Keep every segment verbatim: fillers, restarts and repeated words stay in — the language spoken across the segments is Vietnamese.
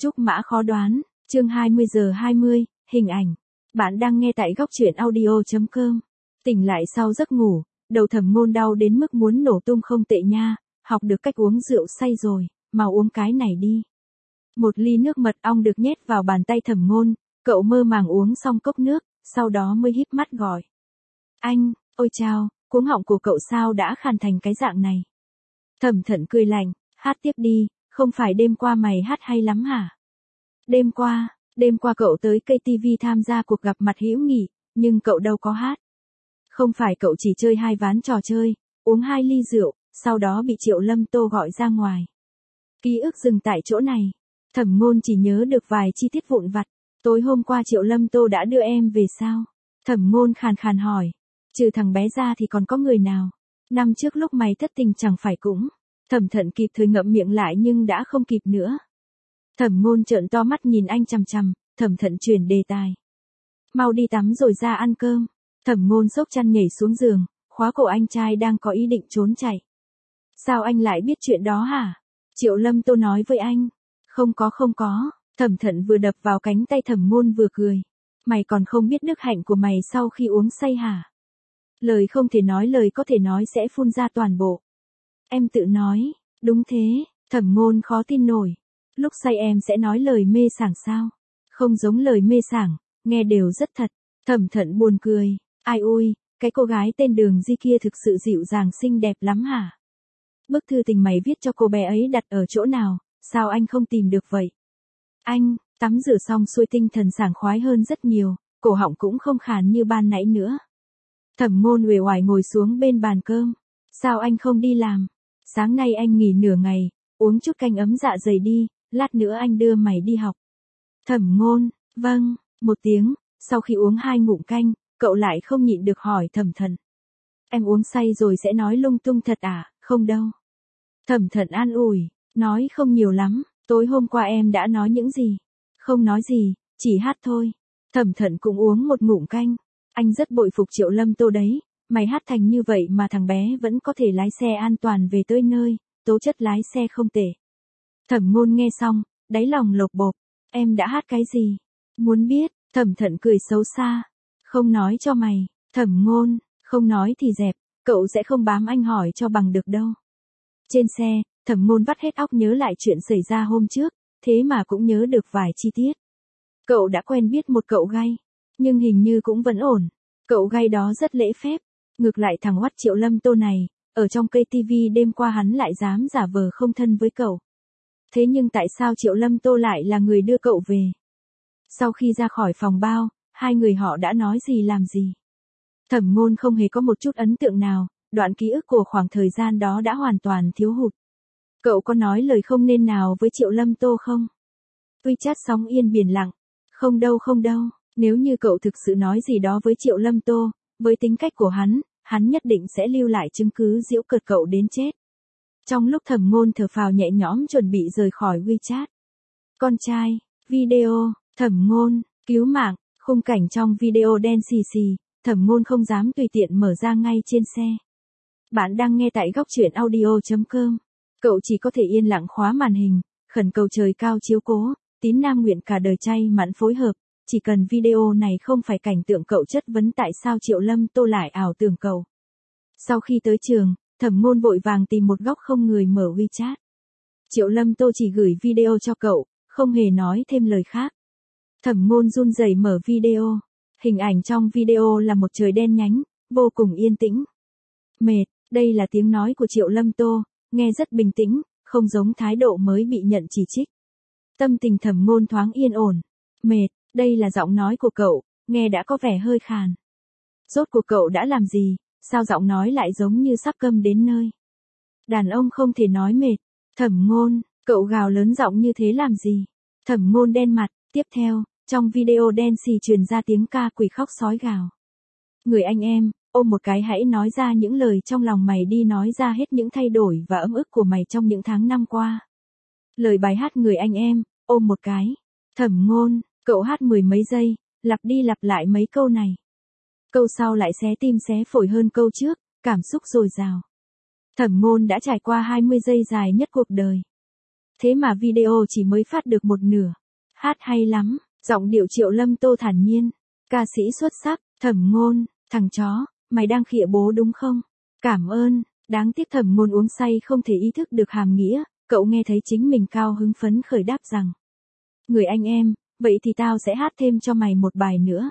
Trúc mã khó đoán, chương hai mươi giờ hai mươi, hình ảnh. Bạn đang nghe tại góc truyện audio chấm com. Tỉnh lại sau giấc ngủ, đầu Thẩm Ngôn đau đến mức muốn nổ tung không tệ nha, học được cách uống rượu say rồi, mau uống cái này đi. Một ly nước mật ong được nhét vào bàn tay Thẩm Ngôn, cậu mơ màng uống xong cốc nước, sau đó mới híp mắt gọi. Anh, ôi chao, cuống họng của cậu sao đã khàn thành cái dạng này. Thẩm Thận cười lạnh, hát tiếp đi, không phải đêm qua mày hát hay lắm hả? Đêm qua, đêm qua cậu tới ca tê vê tham gia cuộc gặp mặt hữu nghị, nhưng cậu đâu có hát. Không phải cậu chỉ chơi hai ván trò chơi, uống hai ly rượu, sau đó bị Triệu Lâm Tô gọi ra ngoài. Ký ức dừng tại chỗ này. Thẩm Ngôn chỉ nhớ được vài chi tiết vụn vặt. Tối hôm qua Triệu Lâm Tô đã đưa em về sao? Thẩm Ngôn khàn khàn hỏi. Trừ thằng bé ra thì còn có người nào? Năm trước lúc mày thất tình chẳng phải cũng. Thẩm Thận kịp thời ngậm miệng lại nhưng đã không kịp nữa. Thẩm Ngôn trợn to mắt nhìn anh chằm chằm, Thẩm Thận chuyển đề tài. Mau đi tắm rồi ra ăn cơm. Thẩm Ngôn xốc chăn nhảy xuống giường, khóa cổ anh trai đang có ý định trốn chạy. Sao anh lại biết chuyện đó hả? Triệu Lâm Tô nói với anh. Không có không có, Thẩm Thận vừa đập vào cánh tay Thẩm Ngôn vừa cười. Mày còn không biết đức hạnh của mày sau khi uống say hả? Lời không thể nói lời có thể nói sẽ phun ra toàn bộ. Em tự nói, đúng thế, Thẩm Ngôn khó tin nổi. Lúc say em sẽ nói lời mê sảng sao? Không giống lời mê sảng, nghe đều rất thật. Thẩm Thận buồn cười, ai ôi, cái cô gái tên Đường Di kia thực sự dịu dàng xinh đẹp lắm hả? Bức thư tình mày viết cho cô bé ấy đặt ở chỗ nào, sao anh không tìm được vậy? Anh, tắm rửa xong xuôi tinh thần sảng khoái hơn rất nhiều, cổ họng cũng không khàn như ban nãy nữa. Thẩm Ngôn uể oải ngồi xuống bên bàn cơm. Sao anh không đi làm? Sáng nay anh nghỉ nửa ngày, uống chút canh ấm dạ dày đi, lát nữa anh đưa mày đi học. Thẩm Ngôn, vâng, một tiếng, sau khi uống hai ngụm canh, cậu lại không nhịn được hỏi Thẩm Thận. Em uống say rồi sẽ nói lung tung thật à? Không đâu. Thẩm Thận an ủi, nói không nhiều lắm, tối hôm qua em đã nói những gì? Không nói gì, chỉ hát thôi. Thẩm Thận cũng uống một ngụm canh. Anh rất bội phục Triệu Lâm Tô đấy, mày hát thành như vậy mà thằng bé vẫn có thể lái xe an toàn về tới nơi, tố chất lái xe không tệ. Thẩm Ngôn nghe xong, đáy lòng lột bột, em đã hát cái gì? Muốn biết? Thẩm Thận cười xấu xa. Không nói cho mày, Thẩm Ngôn, không nói thì dẹp, cậu sẽ không bám anh hỏi cho bằng được đâu. Trên xe, Thẩm Ngôn vắt hết óc nhớ lại chuyện xảy ra hôm trước, thế mà cũng nhớ được vài chi tiết. Cậu đã quen biết một cậu gay, nhưng hình như cũng vẫn ổn. Cậu gay đó rất lễ phép. Ngược lại thằng oắt Triệu Lâm Tô này, ở trong ca tê vê đêm qua hắn lại dám giả vờ không thân với cậu. Thế nhưng tại sao Triệu Lâm Tô lại là người đưa cậu về? Sau khi ra khỏi phòng bao, hai người họ đã nói gì làm gì? Thẩm Ngôn không hề có một chút ấn tượng nào, đoạn ký ức của khoảng thời gian đó đã hoàn toàn thiếu hụt. Cậu có nói lời không nên nào với Triệu Lâm Tô không? WeChat sóng yên biển lặng. Không đâu không đâu, nếu như cậu thực sự nói gì đó với Triệu Lâm Tô, với tính cách của hắn, hắn nhất định sẽ lưu lại chứng cứ giễu cợt cậu đến chết. Trong lúc Thẩm Ngôn thở phào nhẹ nhõm chuẩn bị rời khỏi WeChat. Con trai, video, Thẩm Ngôn, cứu mạng, khung cảnh trong video đen xì xì, Thẩm Ngôn không dám tùy tiện mở ra ngay trên xe. Bạn đang nghe tại góc truyện audio chấm com. Cậu chỉ có thể yên lặng khóa màn hình, khẩn cầu trời cao chiếu cố, tín nam nguyện cả đời chay mặn phối hợp, chỉ cần video này không phải cảnh tượng cậu chất vấn tại sao Triệu Lâm Tô lại ảo tưởng cậu. Sau khi tới trường, Thẩm Ngôn vội vàng tìm một góc không người mở WeChat. Triệu Lâm Tô chỉ gửi video cho cậu, không hề nói thêm lời khác. Thẩm Ngôn run rẩy mở video. Hình ảnh trong video là một trời đen nhánh, vô cùng yên tĩnh. Mệt, đây là tiếng nói của Triệu Lâm Tô, nghe rất bình tĩnh, không giống thái độ mới bị nhận chỉ trích. Tâm tình Thẩm Ngôn thoáng yên ổn. Mệt, đây là giọng nói của cậu, nghe đã có vẻ hơi khàn. Rốt cuộc cậu đã làm gì, sao giọng nói lại giống như sắp câm đến nơi? Đàn ông không thể nói mệt. Thẩm Ngôn, cậu gào lớn giọng như thế làm gì? Thẩm Ngôn đen mặt, tiếp theo, trong video đen xì truyền ra tiếng ca quỷ khóc sói gào. Người anh em, ôm một cái hãy nói ra những lời trong lòng mày đi, nói ra hết những thay đổi và ấm ức của mày trong những tháng năm qua. Lời bài hát Người anh em, ôm một cái. Thẩm Ngôn, cậu hát mười mấy giây, lặp đi lặp lại mấy câu này. Câu sau lại xé tim xé phổi hơn câu trước, cảm xúc dồi dào. Thẩm Ngôn đã trải qua hai mươi giây dài nhất cuộc đời. Thế mà video chỉ mới phát được một nửa. Hát hay lắm, giọng điệu Triệu Lâm Tô thản nhiên. Ca sĩ xuất sắc, Thẩm Ngôn, thằng chó, mày đang khịa bố đúng không? Cảm ơn, đáng tiếc Thẩm Ngôn uống say không thể ý thức được hàm nghĩa, cậu nghe thấy chính mình cao hứng phấn khởi đáp rằng. Người anh em, vậy thì tao sẽ hát thêm cho mày một bài nữa.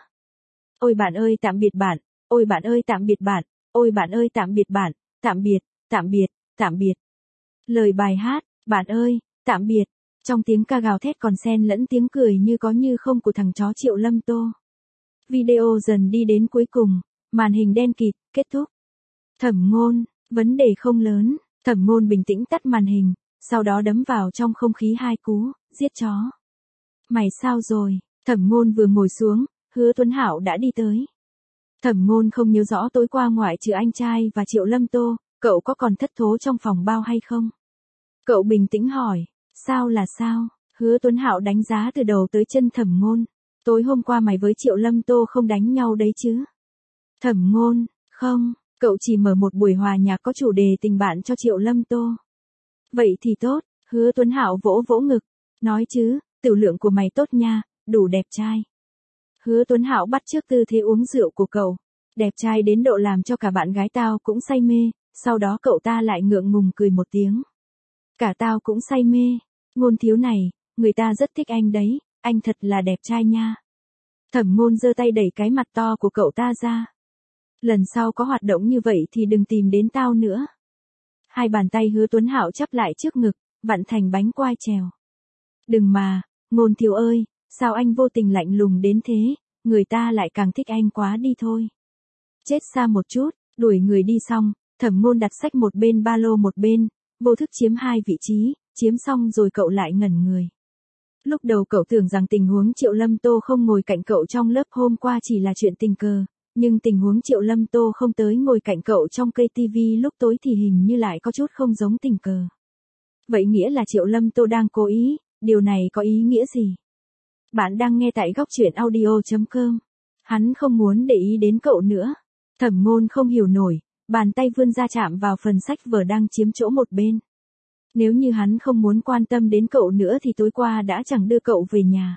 Ôi bạn ơi tạm biệt bạn, ôi bạn ơi tạm biệt bạn, ôi bạn ơi tạm biệt bạn, tạm biệt, tạm biệt, tạm biệt. Lời bài hát, bạn ơi, tạm biệt, trong tiếng ca gào thét còn xen lẫn tiếng cười như có như không của thằng chó Triệu Lâm Tô. Video dần đi đến cuối cùng, màn hình đen kịt, kết thúc. Thẩm Ngôn, vấn đề không lớn, Thẩm Ngôn bình tĩnh tắt màn hình, sau đó đấm vào trong không khí hai cú, giết chó. Mày sao rồi? Thẩm Ngôn vừa ngồi xuống, Hứa Tuấn Hạo đã đi tới. Thẩm Ngôn không nhớ rõ tối qua ngoại trừ anh trai và Triệu Lâm Tô, cậu có còn thất thố trong phòng bao hay không? Cậu bình tĩnh hỏi, sao là sao? Hứa Tuấn Hạo đánh giá từ đầu tới chân Thẩm Ngôn. Tối hôm qua mày với Triệu Lâm Tô không đánh nhau đấy chứ? Thẩm Ngôn, không, cậu chỉ mở một buổi hòa nhạc có chủ đề tình bạn cho Triệu Lâm Tô. Vậy thì tốt, Hứa Tuấn Hạo vỗ vỗ ngực, nói chứ, tiểu lượng của mày tốt nha, đủ đẹp trai. Hứa Tuấn Hạo bắt chước tư thế uống rượu của cậu, đẹp trai đến độ làm cho cả bạn gái tao cũng say mê, sau đó cậu ta lại ngượng ngùng cười một tiếng. Cả tao cũng say mê, Ngôn thiếu này, người ta rất thích anh đấy, anh thật là đẹp trai nha. Thẩm Ngôn giơ tay đẩy cái mặt to của cậu ta ra. Lần sau có hoạt động như vậy thì đừng tìm đến tao nữa. Hai bàn tay Hứa Tuấn Hạo chắp lại trước ngực, vặn thành bánh quai trèo. Đừng mà, Ngôn thiếu ơi, sao anh vô tình lạnh lùng đến thế, người ta lại càng thích anh quá đi thôi. Chết xa một chút, đuổi người đi xong, Thẩm Ngôn đặt sách một bên ba lô một bên, vô thức chiếm hai vị trí, chiếm xong rồi cậu lại ngẩn người. Lúc đầu cậu tưởng rằng tình huống Triệu Lâm Tô không ngồi cạnh cậu trong lớp hôm qua chỉ là chuyện tình cờ, nhưng tình huống Triệu Lâm Tô không tới ngồi cạnh cậu trong cây tivi lúc tối thì hình như lại có chút không giống tình cờ. Vậy nghĩa là Triệu Lâm Tô đang cố ý, điều này có ý nghĩa gì? Bạn đang nghe tại góc truyện audio chấm com. Hắn không muốn để ý đến cậu nữa. Thẩm Ngôn không hiểu nổi, bàn tay vươn ra chạm vào phần sách vở đang chiếm chỗ một bên. Nếu như hắn không muốn quan tâm đến cậu nữa thì tối qua đã chẳng đưa cậu về nhà.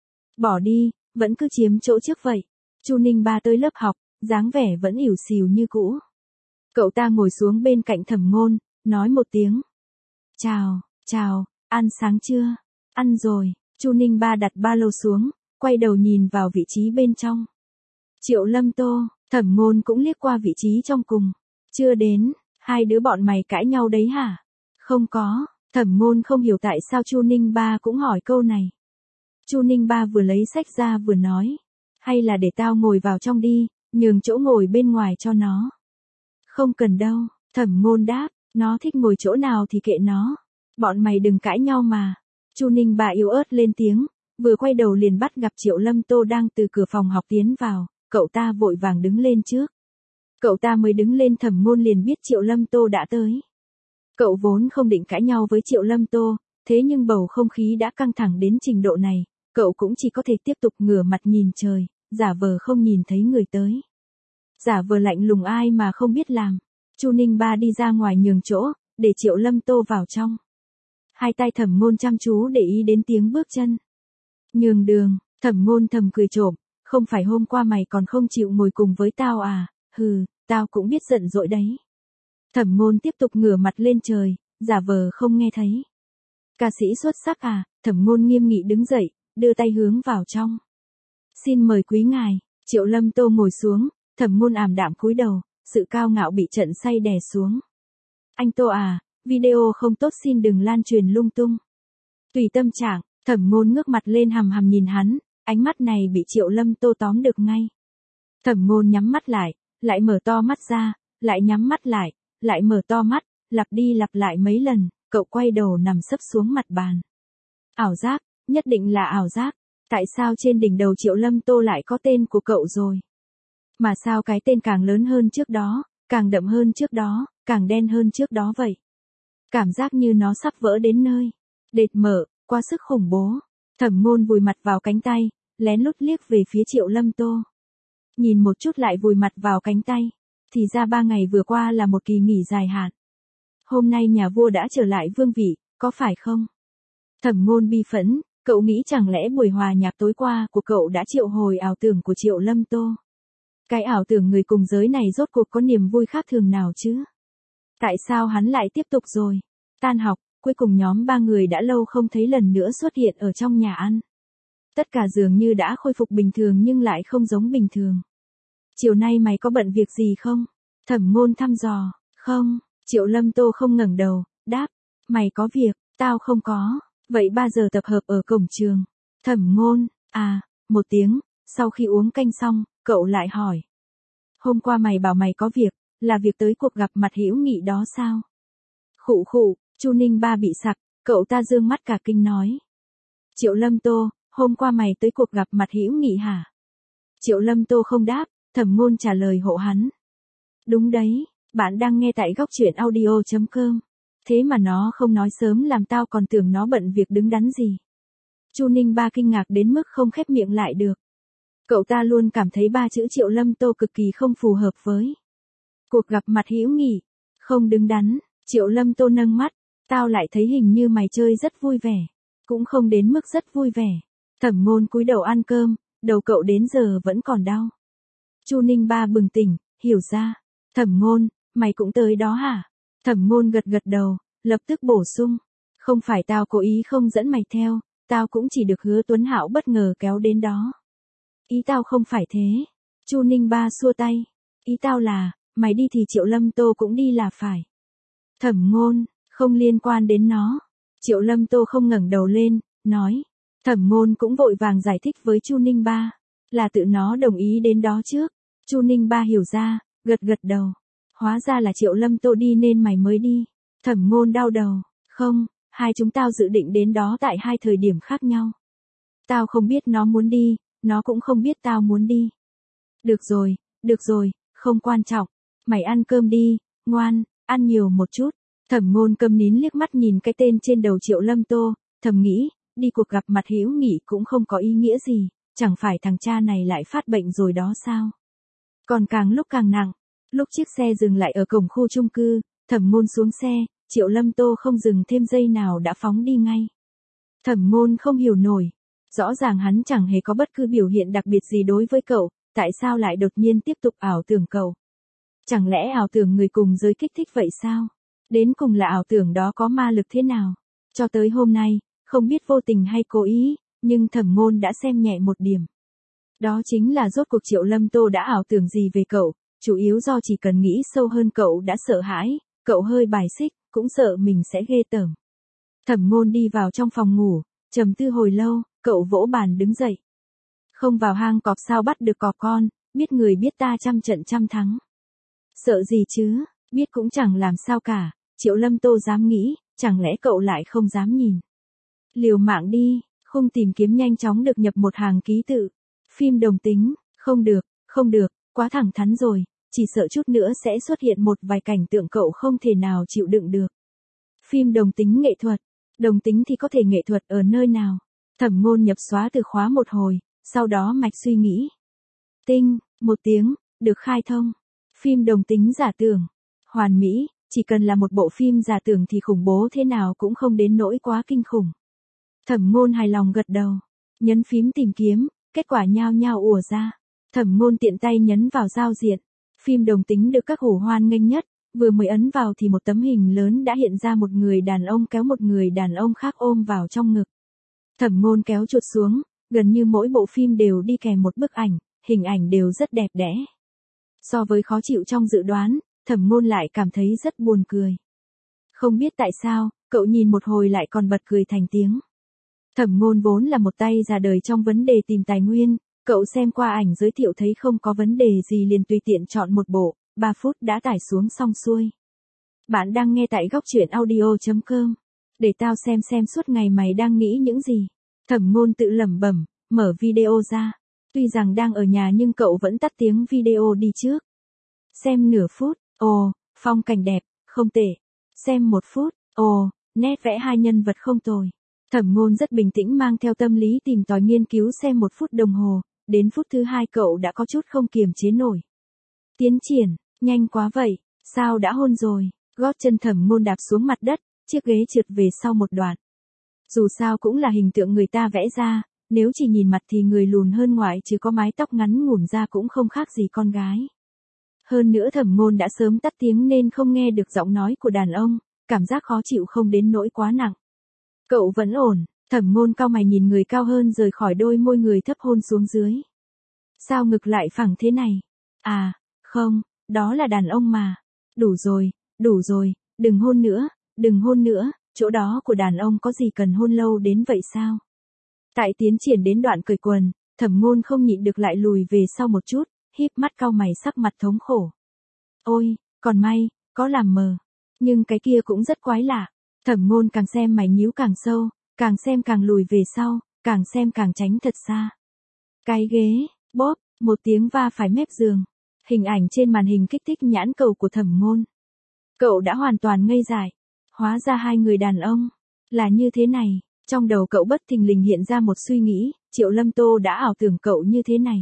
Bỏ đi, vẫn cứ chiếm chỗ trước vậy. Chu Ninh Ba tới lớp học, dáng vẻ vẫn ỉu xìu như cũ. Cậu ta ngồi xuống bên cạnh Thẩm Ngôn, nói một tiếng. Chào, chào, ăn sáng chưa? Ăn rồi. Chu Ninh Ba đặt ba lô xuống, quay đầu nhìn vào vị trí bên trong. Triệu Lâm Tô, Thẩm Ngôn cũng liếc qua vị trí trong cùng. Chưa đến, hai đứa bọn mày cãi nhau đấy hả? Không có, Thẩm Ngôn không hiểu tại sao Chu Ninh Ba cũng hỏi câu này. Chu Ninh Ba vừa lấy sách ra vừa nói. Hay là để tao ngồi vào trong đi, nhường chỗ ngồi bên ngoài cho nó. Không cần đâu, Thẩm Ngôn đáp, nó thích ngồi chỗ nào thì kệ nó. Bọn mày đừng cãi nhau mà. Chu Ninh Ba yếu ớt lên tiếng, vừa quay đầu liền bắt gặp Triệu Lâm Tô đang từ cửa phòng học tiến vào, cậu ta vội vàng đứng lên trước. Cậu ta mới đứng lên Thẩm Ngôn liền biết Triệu Lâm Tô đã tới. Cậu vốn không định cãi nhau với Triệu Lâm Tô, thế nhưng bầu không khí đã căng thẳng đến trình độ này, cậu cũng chỉ có thể tiếp tục ngửa mặt nhìn trời, giả vờ không nhìn thấy người tới. Giả vờ lạnh lùng ai mà không biết làm. Chu Ninh Ba đi ra ngoài nhường chỗ, để Triệu Lâm Tô vào trong. Hai tay Thẩm Ngôn chăm chú để ý đến tiếng bước chân. Nhường đường, Thẩm Ngôn thầm cười trộm, không phải hôm qua mày còn không chịu ngồi cùng với tao à, hừ, tao cũng biết giận dỗi đấy. Thẩm Ngôn tiếp tục ngửa mặt lên trời, giả vờ không nghe thấy. Ca sĩ xuất sắc à, Thẩm Ngôn nghiêm nghị đứng dậy, đưa tay hướng vào trong. Xin mời quý ngài, Triệu Lâm Tô ngồi xuống, Thẩm Ngôn ảm đạm cúi đầu, sự cao ngạo bị trận say đè xuống. Anh Tô à, video không tốt xin đừng lan truyền lung tung. Tùy tâm trạng, Thẩm Ngôn ngước mặt lên hằm hằm nhìn hắn, ánh mắt này bị Triệu Lâm Tô tóm được ngay. Thẩm Ngôn nhắm mắt lại, lại mở to mắt ra, lại nhắm mắt lại, lại mở to mắt, lặp đi lặp lại mấy lần, cậu quay đầu nằm sấp xuống mặt bàn. Ảo giác, nhất định là ảo giác, tại sao trên đỉnh đầu Triệu Lâm Tô lại có tên của cậu rồi? Mà sao cái tên càng lớn hơn trước đó, càng đậm hơn trước đó, càng đen hơn trước đó vậy? Cảm giác như nó sắp vỡ đến nơi. Đệt mở, quá sức khủng bố. Thẩm Ngôn vùi mặt vào cánh tay, lén lút liếc về phía Triệu Lâm Tô. Nhìn một chút lại vùi mặt vào cánh tay. Thì ra ba ngày vừa qua là một kỳ nghỉ dài hạn. Hôm nay nhà vua đã trở lại vương vị, có phải không? Thẩm Ngôn bi phẫn, cậu nghĩ chẳng lẽ buổi hòa nhạc tối qua của cậu đã triệu hồi ảo tưởng của Triệu Lâm Tô? Cái ảo tưởng người cùng giới này rốt cuộc có niềm vui khác thường nào chứ? Tại sao hắn lại tiếp tục rồi? Tan học, cuối cùng nhóm ba người đã lâu không thấy lần nữa xuất hiện ở trong nhà ăn. Tất cả dường như đã khôi phục bình thường nhưng lại không giống bình thường. Chiều nay mày có bận việc gì không? Thẩm Ngôn thăm dò. Không, Triệu Lâm Tô không ngẩng đầu, đáp. Mày có việc, tao không có. Vậy ba giờ tập hợp ở cổng trường. Thẩm Ngôn, à, một tiếng, sau khi uống canh xong, cậu lại hỏi. Hôm qua mày bảo mày có việc, là việc tới cuộc gặp mặt hữu nghị đó sao? Khụ khụ, Chu Ninh Ba bị sặc, cậu ta dương mắt cả kinh nói. Triệu Lâm Tô, hôm qua mày tới cuộc gặp mặt hữu nghị hả? Triệu Lâm Tô không đáp, Thẩm Ngôn trả lời hộ hắn. Đúng đấy, bạn đang nghe tại góc truyện audio chấm com. Thế mà nó không nói sớm làm tao còn tưởng nó bận việc đứng đắn gì. Chu Ninh Ba kinh ngạc đến mức không khép miệng lại được. Cậu ta luôn cảm thấy ba chữ Triệu Lâm Tô cực kỳ không phù hợp với cuộc gặp mặt hữu nghị. Không đứng đắn, Triệu Lâm Tô nâng mắt, tao lại thấy hình như mày chơi rất vui vẻ. Cũng không đến mức rất vui vẻ. Thẩm Ngôn cúi đầu ăn cơm, đầu cậu đến giờ vẫn còn đau. Chu Ninh Ba bừng tỉnh, hiểu ra. Thẩm Ngôn, mày cũng tới đó hả? Thẩm Ngôn gật gật đầu, lập tức bổ sung. Không phải tao cố ý không dẫn mày theo, tao cũng chỉ được Hứa Tuấn Hạo bất ngờ kéo đến đó. Ý tao không phải thế. Chu Ninh Ba xua tay. Ý tao là, mày đi thì Triệu Lâm Tô cũng đi là phải. Thẩm Ngôn, không liên quan đến nó. Triệu Lâm Tô không ngẩng đầu lên, nói. Thẩm Ngôn cũng vội vàng giải thích với Chu Ninh Ba. Là tự nó đồng ý đến đó trước. Chu Ninh Ba hiểu ra, gật gật đầu. Hóa ra là Triệu Lâm Tô đi nên mày mới đi. Thẩm Ngôn đau đầu. Không, hai chúng tao dự định đến đó tại hai thời điểm khác nhau. Tao không biết nó muốn đi, nó cũng không biết tao muốn đi. Được rồi, được rồi, không quan trọng. Mày ăn cơm đi, ngoan, ăn nhiều một chút. Thẩm Ngôn câm nín liếc mắt nhìn cái tên trên đầu Triệu Lâm Tô, thầm nghĩ, đi cuộc gặp mặt hữu nghị cũng không có ý nghĩa gì, chẳng phải thằng cha này lại phát bệnh rồi đó sao? Còn càng lúc càng nặng, lúc chiếc xe dừng lại ở cổng khu chung cư, Thẩm Ngôn xuống xe, Triệu Lâm Tô không dừng thêm giây nào đã phóng đi ngay. Thẩm Ngôn không hiểu nổi, rõ ràng hắn chẳng hề có bất cứ biểu hiện đặc biệt gì đối với cậu, tại sao lại đột nhiên tiếp tục ảo tưởng cậu? Chẳng lẽ ảo tưởng người cùng giới kích thích vậy sao? Đến cùng là ảo tưởng đó có ma lực thế nào? Cho tới hôm nay, không biết vô tình hay cố ý, nhưng Thẩm Ngôn đã xem nhẹ một điểm. Đó chính là rốt cuộc Triệu Lâm Tô đã ảo tưởng gì về cậu, chủ yếu do chỉ cần nghĩ sâu hơn cậu đã sợ hãi, cậu hơi bài xích, cũng sợ mình sẽ ghê tởm. Thẩm Ngôn đi vào trong phòng ngủ, trầm tư hồi lâu, cậu vỗ bàn đứng dậy. Không vào hang cọp sao bắt được cọp con, biết người biết ta trăm trận trăm thắng. Sợ gì chứ, biết cũng chẳng làm sao cả, Triệu Lâm Tô dám nghĩ, chẳng lẽ cậu lại không dám nhìn. Liều mạng đi, khung tìm kiếm nhanh chóng được nhập một hàng ký tự. Phim đồng tính, không được, không được, quá thẳng thắn rồi, chỉ sợ chút nữa sẽ xuất hiện một vài cảnh tượng cậu không thể nào chịu đựng được. Phim đồng tính nghệ thuật, đồng tính thì có thể nghệ thuật ở nơi nào? Thẩm Ngôn nhập xóa từ khóa một hồi, sau đó mạch suy nghĩ. Tinh, một tiếng, được khai thông. Phim đồng tính giả tưởng, hoàn mỹ, chỉ cần là một bộ phim giả tưởng thì khủng bố thế nào cũng không đến nỗi quá kinh khủng. Thẩm Ngôn hài lòng gật đầu, nhấn phím tìm kiếm, kết quả nhao nhao ùa ra. Thẩm Ngôn tiện tay nhấn vào giao diện. Phim đồng tính được các hổ hoan nghênh nhất, vừa mới ấn vào thì một tấm hình lớn đã hiện ra một người đàn ông kéo một người đàn ông khác ôm vào trong ngực. Thẩm Ngôn kéo chuột xuống, gần như mỗi bộ phim đều đi kèm một bức ảnh, hình ảnh đều rất đẹp đẽ. So với khó chịu trong dự đoán, Thẩm Ngôn lại cảm thấy rất buồn cười. Không biết tại sao, cậu nhìn một hồi lại còn bật cười thành tiếng. Thẩm Ngôn vốn là một tay già đời trong vấn đề tìm tài nguyên, cậu xem qua ảnh giới thiệu thấy không có vấn đề gì liền tùy tiện chọn một bộ, ba phút đã tải xuống xong xuôi. Bạn đang nghe tại góc truyện audio chấm com. Để tao xem xem suốt ngày mày đang nghĩ những gì. Thẩm Ngôn tự lẩm bẩm, mở video ra. Tuy rằng đang ở nhà nhưng cậu vẫn tắt tiếng video đi trước. Xem nửa phút, ồ, phong cảnh đẹp, không tệ. Xem một phút, ồ, nét vẽ hai nhân vật không tồi. Thẩm Ngôn rất bình tĩnh mang theo tâm lý tìm tòi nghiên cứu xem một phút đồng hồ, đến phút thứ hai cậu đã có chút không kiềm chế nổi. Tiến triển, nhanh quá vậy, sao đã hôn rồi, gót chân Thẩm Ngôn đạp xuống mặt đất, chiếc ghế trượt về sau một đoạn. Dù sao cũng là hình tượng người ta vẽ ra, nếu chỉ nhìn mặt thì người lùn hơn ngoại trừ có mái tóc ngắn ngủn ra cũng không khác gì con gái. Hơn nữa Thẩm Ngôn đã sớm tắt tiếng nên không nghe được giọng nói của đàn ông, cảm giác khó chịu không đến nỗi quá nặng. Cậu vẫn ổn, Thẩm Ngôn cau mày nhìn người cao hơn rời khỏi đôi môi người thấp hôn xuống dưới. Sao ngực lại phẳng thế này? À, không, đó là đàn ông mà. Đủ rồi, đủ rồi, đừng hôn nữa, đừng hôn nữa, chỗ đó của đàn ông có gì cần hôn lâu đến vậy sao? Tại tiến triển đến đoạn cởi quần, Thẩm Ngôn không nhịn được lại lùi về sau một chút, híp mắt cau mày sắc mặt thống khổ. Ôi, còn may, có làm mờ. Nhưng cái kia cũng rất quái lạ. Thẩm Ngôn càng xem mày nhíu càng sâu, càng xem càng lùi về sau, càng xem càng tránh thật xa. Cái ghế, bóp, một tiếng va phải mép giường. Hình ảnh trên màn hình kích thích nhãn cầu của Thẩm Ngôn. Cậu đã hoàn toàn ngây dại. Hóa ra hai người đàn ông là như thế này. Trong đầu cậu bất thình lình hiện ra một suy nghĩ, Triệu Lâm Tô đã ảo tưởng cậu như thế này.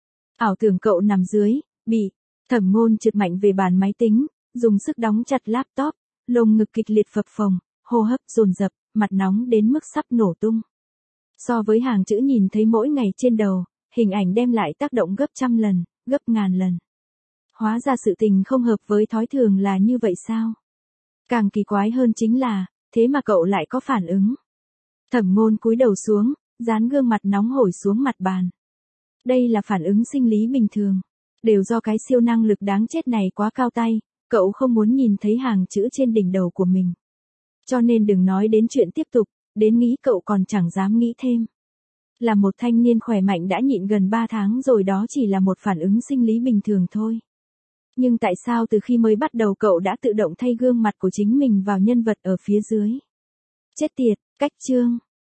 Ảo tưởng cậu nằm dưới, bị Thẩm Ngôn trượt mạnh về bàn máy tính, dùng sức đóng chặt laptop, lồng ngực kịch liệt phập phồng, hô hấp dồn dập, mặt nóng đến mức sắp nổ tung. So với hàng chữ nhìn thấy mỗi ngày trên đầu, hình ảnh đem lại tác động gấp trăm lần, gấp ngàn lần. Hóa ra sự tình không hợp với thói thường là như vậy sao? Càng kỳ quái hơn chính là, thế mà cậu lại có phản ứng. Thẩm Ngôn cúi đầu xuống, dán gương mặt nóng hổi xuống mặt bàn. Đây là phản ứng sinh lý bình thường. Đều do cái siêu năng lực đáng chết này quá cao tay, cậu không muốn nhìn thấy hàng chữ trên đỉnh đầu của mình. Cho nên đừng nói đến chuyện tiếp tục, đến nghĩ cậu còn chẳng dám nghĩ thêm. Là một thanh niên khỏe mạnh đã nhịn gần ba tháng rồi, đó chỉ là một phản ứng sinh lý bình thường thôi. Nhưng tại sao từ khi mới bắt đầu cậu đã tự động thay gương mặt của chính mình vào nhân vật ở phía dưới? Chết tiệt, cách chương.